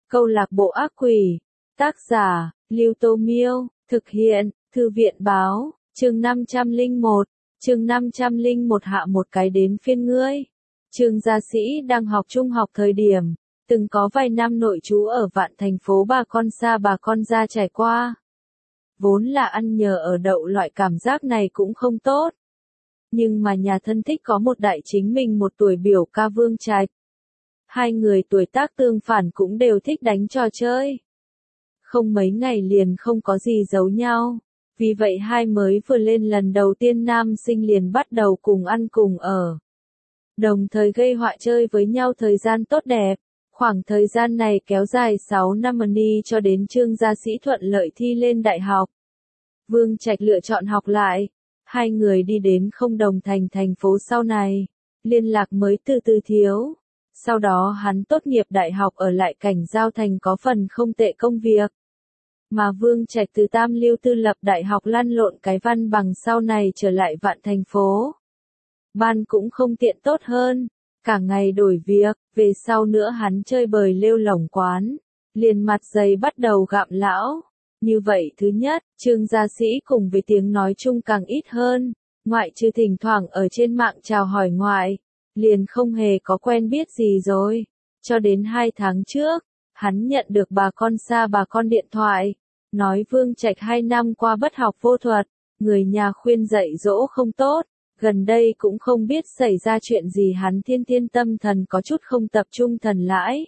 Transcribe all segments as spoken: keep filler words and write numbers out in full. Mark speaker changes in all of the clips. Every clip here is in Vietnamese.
Speaker 1: Câu lạc bộ ác quỷ. Tác giả, Lưu Tô Miêu. Thực hiện, Thư viện báo. Chương năm trăm lẻ một. Chương năm trăm lẻ một hạ một cái đến phiên ngươi. Trương Gia Sĩ đang học trung học thời điểm, từng có vài năm nội trú ở Vạn thành phố bà con xa bà con ra trải qua. Vốn là ăn nhờ ở đậu loại cảm giác này cũng không tốt. Nhưng mà nhà thân thích có một đại chính mình một tuổi biểu ca Vương Trạch. Hai người tuổi tác tương phản cũng đều thích đánh trò chơi. Không mấy ngày liền không có gì giấu nhau. Vì vậy hai mới vừa lên lần đầu tiên nam sinh liền bắt đầu cùng ăn cùng ở. Đồng thời gây họa chơi với nhau thời gian tốt đẹp. Khoảng thời gian này kéo dài sáu năm ni cho đến Trương Gia Sĩ thuận lợi thi lên đại học. Vương Trạch lựa chọn học lại. Hai người đi đến không đồng thành thành phố sau này. Liên lạc mới từ từ thiếu. Sau đó hắn tốt nghiệp đại học ở lại Cảnh Giao Thành có phần không tệ công việc. Mà Vương Trạch từ Tam Lưu Tư lập đại học lăn lộn cái văn bằng sau này trở lại Vạn thành phố. Ban cũng không tiện tốt hơn. Cả ngày đổi việc, về sau nữa hắn chơi bời lêu lổng quán. Liền mặt dày bắt đầu gặm lão. Như vậy thứ nhất, Trương Gia Sĩ cùng với tiếng nói chung càng ít hơn. Ngoại trừ thỉnh thoảng ở trên mạng chào hỏi ngoại. Liền không hề có quen biết gì rồi. Cho đến hai tháng trước, hắn nhận được bà con xa bà con điện thoại. Nói Vương Trạch hai năm qua bất học vô thuật. Người nhà khuyên dạy dỗ không tốt. Gần đây cũng không biết xảy ra chuyện gì hắn thiên thiên tâm thần có chút không tập trung thần lãi.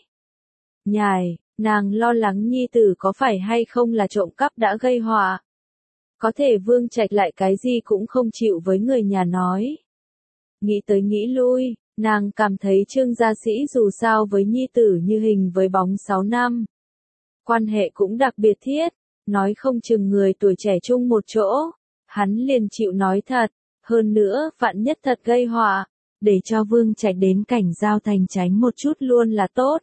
Speaker 1: Nhài, nàng lo lắng nhi tử có phải hay không là trộm cắp đã gây họa. Có thể Vương Trạch lại cái gì cũng không chịu với người nhà nói. Nghĩ tới nghĩ lui, nàng cảm thấy Trương Gia Sĩ dù sao với nhi tử như hình với bóng sáu năm. Quan hệ cũng đặc biệt thiết, nói không chừng người tuổi trẻ chung một chỗ. Hắn liền chịu nói thật. Hơn nữa, vạn nhất thật gây họa, để cho Vương Trạch đến Cảnh Giao Thành tránh một chút luôn là tốt.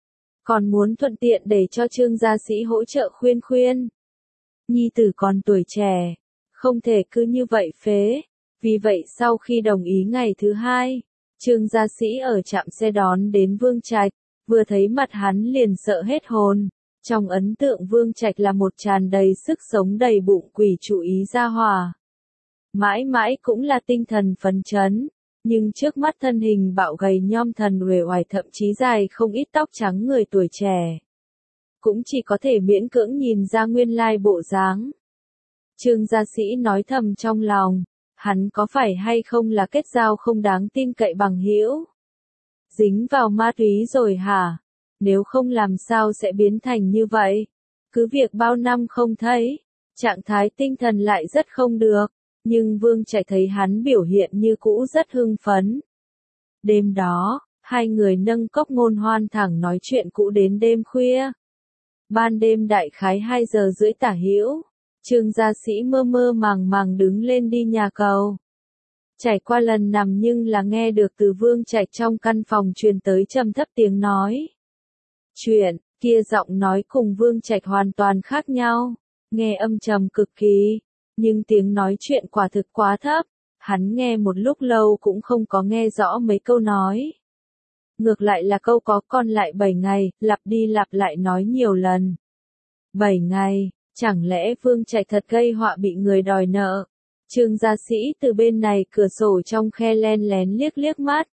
Speaker 1: Còn muốn thuận tiện để cho Trương Gia Sĩ hỗ trợ khuyên khuyên. Nhi tử còn tuổi trẻ, không thể cứ như vậy phế. Vì vậy sau khi đồng ý ngày thứ hai, Trương Gia Sĩ ở trạm xe đón đến Vương Trạch, vừa thấy mặt hắn liền sợ hết hồn. Trong ấn tượng Vương Trạch là một tràn đầy sức sống đầy bụng quỷ chủ ý ra hỏa. Mãi mãi cũng là tinh thần phấn chấn, nhưng trước mắt thân hình bạo gầy nhom thần uể oải thậm chí dài không ít tóc trắng người tuổi trẻ. Cũng chỉ có thể miễn cưỡng nhìn ra nguyên lai bộ dáng. Trương Gia Sĩ nói thầm trong lòng, hắn có phải hay không là kết giao không đáng tin cậy bằng hữu? Dính vào ma túy rồi hả? Nếu không làm sao sẽ biến thành như vậy? Cứ việc bao năm không thấy, trạng thái tinh thần lại rất không được. Nhưng Vương Trạch thấy hắn biểu hiện như cũ rất hưng phấn. Đêm đó, hai người nâng cốc ngôn hoan thẳng nói chuyện cũ đến đêm khuya. Ban đêm đại khái hai giờ rưỡi tả hữu, Trương Gia Sĩ mơ mơ màng màng đứng lên đi nhà cầu. Trải qua lần nằm nhưng là nghe được từ Vương Trạch trong căn phòng truyền tới trầm thấp tiếng nói. Chuyện, kia giọng nói cùng Vương Trạch hoàn toàn khác nhau, nghe âm trầm cực kỳ. Nhưng tiếng nói chuyện quả thực quá thấp, hắn nghe một lúc lâu cũng không có nghe rõ mấy câu nói. Ngược lại là câu có con lại bảy ngày, lặp đi lặp lại nói nhiều lần. Bảy ngày, chẳng lẽ Vương Trạch thật gây họa bị người đòi nợ? Trương Gia Sĩ từ bên này cửa sổ trong khe len lén liếc liếc mắt.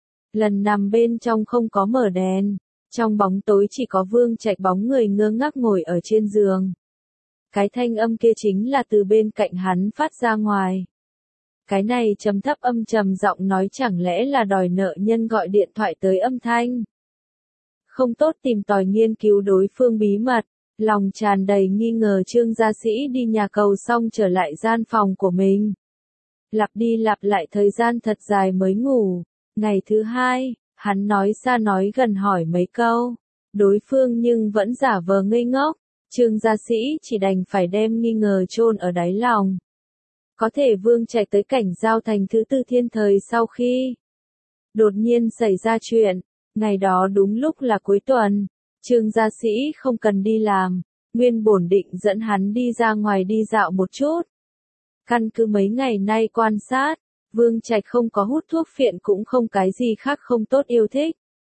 Speaker 1: Lần nằm bên trong không có mở đèn, trong bóng tối chỉ có Vương Trạch bóng người ngơ ngác ngồi ở trên giường. Cái thanh âm kia chính là từ bên cạnh hắn phát ra ngoài. Cái này trầm thấp âm trầm giọng nói chẳng lẽ là đòi nợ nhân gọi điện thoại tới âm thanh. Không tốt tìm tòi nghiên cứu đối phương bí mật, lòng tràn đầy nghi ngờ Trương Gia Sĩ đi nhà cầu xong trở lại gian phòng của mình. Lặp đi lặp lại thời gian thật dài mới ngủ. Ngày thứ hai, hắn nói xa nói gần hỏi mấy câu. Đối phương nhưng vẫn giả vờ ngây ngốc. Trương Gia Sĩ chỉ đành phải đem nghi ngờ chôn ở đáy lòng. Có thể Vương Trạch tới Cảnh Giao Thành thứ tư thiên thời sau khi đột nhiên xảy ra chuyện, ngày đó đúng lúc là cuối tuần, Trương Gia Sĩ không cần đi làm, nguyên bổn định dẫn hắn đi ra ngoài đi dạo một chút. Căn cứ mấy ngày nay quan sát, Vương Trạch không có hút thuốc phiện cũng không cái gì khác không tốt yêu thích.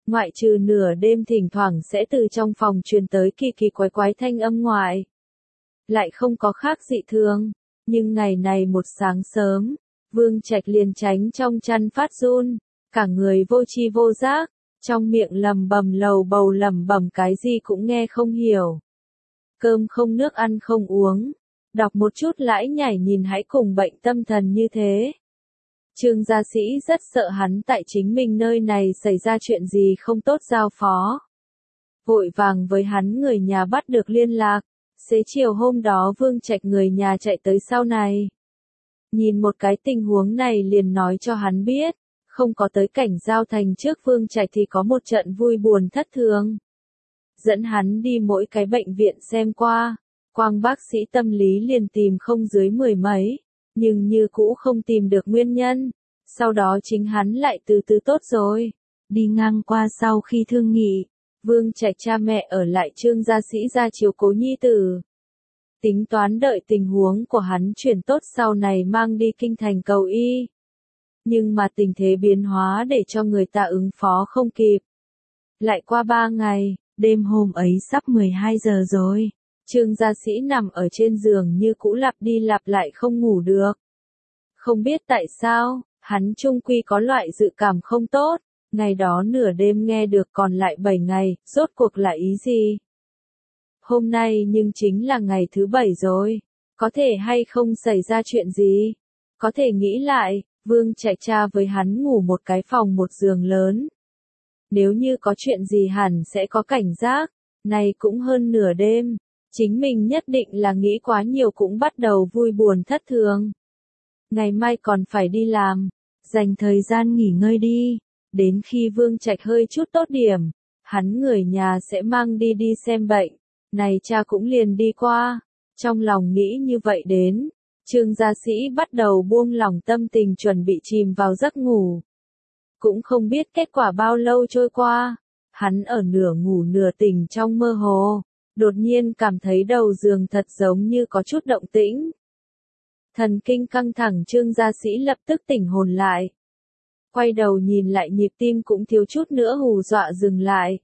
Speaker 1: Ngoại trừ nửa đêm thỉnh thoảng sẽ từ trong phòng truyền tới kỳ kỳ quái quái thanh âm ngoài. Lại không có khác dị thường, nhưng ngày này một sáng sớm, Vương Trạch liền tránh trong chăn phát run, cả người vô tri vô giác, trong miệng lầm bầm lầu bầu lẩm bẩm cái gì cũng nghe không hiểu. Cơm không nước ăn không uống, đọc một chút lãi nhải nhìn hãy cùng bệnh tâm thần như thế. Trương gia sĩ rất sợ hắn tại chính mình nơi này xảy ra chuyện gì không tốt giao phó. Vội vàng với hắn người nhà bắt được liên lạc, xế chiều hôm đó Vương Trạch người nhà chạy tới sau này. Nhìn một cái tình huống này liền nói cho hắn biết, không có tới cảnh giao thành trước Vương Trạch thì có một trận vui buồn thất thường. Dẫn hắn đi mỗi cái bệnh viện xem qua, quang bác sĩ tâm lý liền tìm không dưới mười mấy, nhưng như cũ không tìm được nguyên nhân, sau đó chính hắn lại từ từ tốt rồi. Đi ngang qua sau khi thương nghị, Vương Trạch cha mẹ ở lại Trương gia sĩ ra chiếu cố nhi tử. Tính toán đợi tình huống của hắn chuyển tốt sau này mang đi kinh thành cầu y. Nhưng mà tình thế biến hóa để cho người ta ứng phó không kịp. Lại qua ba ngày, đêm hôm ấy sắp mười hai giờ rồi. Trương gia sĩ nằm ở trên giường như cũ lặp đi lặp lại không ngủ được. Không biết tại sao, hắn chung quy có loại dự cảm không tốt, ngày đó nửa đêm nghe được còn lại bảy ngày, rốt cuộc là ý gì? Hôm nay nhưng chính là ngày thứ bảy rồi, có thể hay không xảy ra chuyện gì? Có thể nghĩ lại, Vương Trạch cha với hắn ngủ một cái phòng một giường lớn. Nếu như có chuyện gì hẳn sẽ có cảnh giác, này cũng hơn nửa đêm. Chính mình nhất định là nghĩ quá nhiều cũng bắt đầu vui buồn thất thường. Ngày mai còn phải đi làm, dành thời gian nghỉ ngơi đi, đến khi Vương Trạch hơi chút tốt điểm, hắn người nhà sẽ mang đi đi xem bệnh, này cha cũng liền đi qua, trong lòng nghĩ như vậy đến, Trương gia sĩ bắt đầu buông lỏng tâm tình chuẩn bị chìm vào giấc ngủ. Cũng không biết kết quả bao lâu trôi qua, hắn ở nửa ngủ nửa tỉnh trong mơ hồ. Đột nhiên cảm thấy đầu giường thật giống như có chút động tĩnh. Thần kinh căng thẳng Trương gia sĩ lập tức tỉnh hồn lại. Quay đầu nhìn lại nhịp tim cũng thiếu chút nữa hù dọa dừng lại.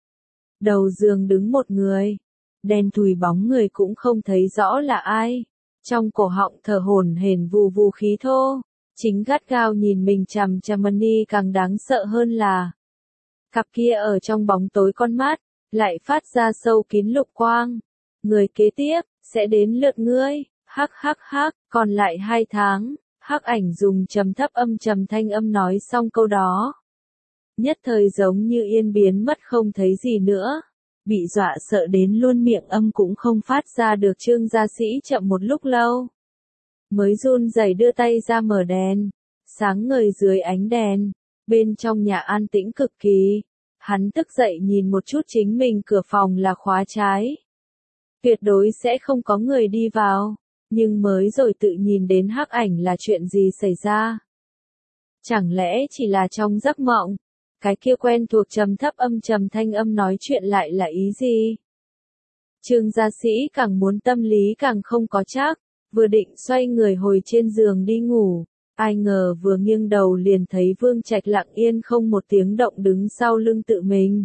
Speaker 1: Đầu giường đứng một người. Đen thùi bóng người cũng không thấy rõ là ai. Trong cổ họng thở hổn hển vù vù khí thô. Chính gắt gao nhìn mình chằm chằm Mani càng đáng sợ hơn là. Cặp kia ở trong bóng tối con mắt. Lại phát ra sâu kín lục quang. Người kế tiếp, sẽ đến lượt ngươi, hắc hắc hắc, còn lại hai tháng, hắc ảnh dùng trầm thấp âm trầm thanh âm nói xong câu đó. Nhất thời giống như yên biến mất không thấy gì nữa. Bị dọa sợ đến luôn miệng âm cũng không phát ra được Trương gia sĩ chậm một lúc lâu. Mới run rẩy đưa tay ra mở đèn, sáng ngời dưới ánh đèn, bên trong nhà an tĩnh cực kỳ. Hắn tức dậy nhìn một chút chính mình cửa phòng là khóa trái. Tuyệt đối sẽ không có người đi vào, nhưng mới rồi tự nhìn đến hắc ảnh là chuyện gì xảy ra. Chẳng lẽ chỉ là trong giấc mộng, cái kia quen thuộc trầm thấp âm trầm thanh âm nói chuyện lại là ý gì? Trương gia sĩ càng muốn tâm lý càng không có chắc, vừa định xoay người hồi trên giường đi ngủ. Ai ngờ vừa nghiêng đầu liền thấy Vương Trạch lặng yên không một tiếng động đứng sau lưng tự mình.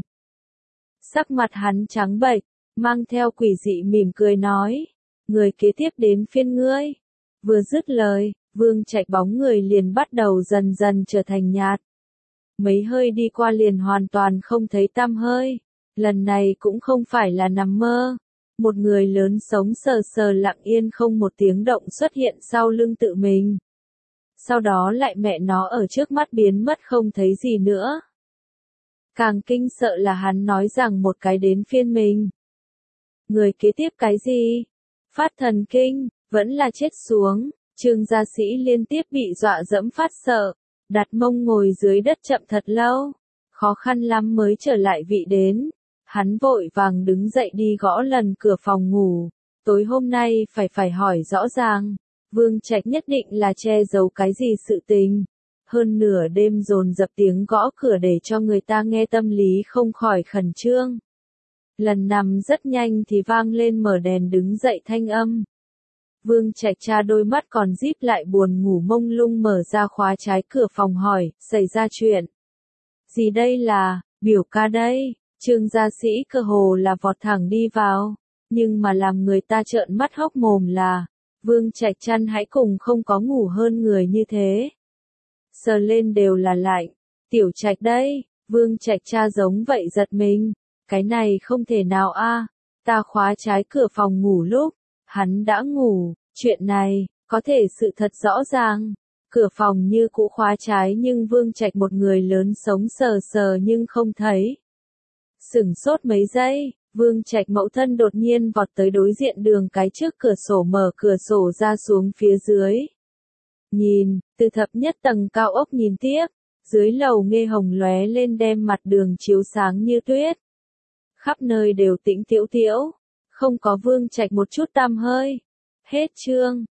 Speaker 1: Sắc mặt hắn trắng bệch, mang theo quỷ dị mỉm cười nói, người kế tiếp đến phiên ngươi. Vừa dứt lời, Vương Trạch bóng người liền bắt đầu dần dần trở thành nhạt. Mấy hơi đi qua liền hoàn toàn không thấy tăm hơi, lần này cũng không phải là nằm mơ. Một người lớn sống sờ sờ lặng yên không một tiếng động xuất hiện sau lưng tự mình. Sau đó lại mẹ nó ở trước mắt biến mất không thấy gì nữa. Càng kinh sợ là hắn nói rằng một cái đến phiên mình. Người kế tiếp cái gì? Phát thần kinh, vẫn là chết xuống. Trương gia sĩ liên tiếp bị dọa dẫm phát sợ, đặt mông ngồi dưới đất chậm thật lâu, khó khăn lắm mới trở lại vị đến. Hắn vội vàng đứng dậy đi gõ lần cửa phòng ngủ, tối hôm nay phải phải hỏi rõ ràng. Vương Trạch nhất định là che giấu cái gì sự tình. Hơn nửa đêm dồn dập tiếng gõ cửa để cho người ta nghe tâm lý không khỏi khẩn trương. Lần nằm rất nhanh thì vang lên mở đèn đứng dậy thanh âm. Vương Trạch cha đôi mắt còn díp lại buồn ngủ mông lung mở ra khóa trái cửa phòng hỏi, xảy ra chuyện gì đây là, Biểu ca đây, Trương gia sĩ cơ hồ là vọt thẳng đi vào, nhưng mà làm người ta trợn mắt hốc mồm là, Vương Trạch chăn hãy cùng không có ngủ hơn người như thế. Sờ lên đều là lạnh, Tiểu Trạch đây, Vương Trạch cha giống vậy giật mình, cái này không thể nào a, ta khóa trái cửa phòng ngủ lúc, hắn đã ngủ, chuyện này, có thể sự thật rõ ràng. Cửa phòng như cũ khóa trái nhưng Vương Trạch một người lớn sống sờ sờ nhưng không thấy. Sửng sốt mấy giây, Vương Trạch mẫu thân đột nhiên vọt tới đối diện đường cái trước cửa sổ mở cửa sổ ra xuống phía dưới. Nhìn, từ thập nhất tầng cao ốc nhìn tiếp, dưới lầu nghe hồng lóe lên đem mặt đường chiếu sáng như tuyết. Khắp nơi đều tĩnh tiễu tiễu, không có Vương Trạch một chút tăm hơi. Hết chương.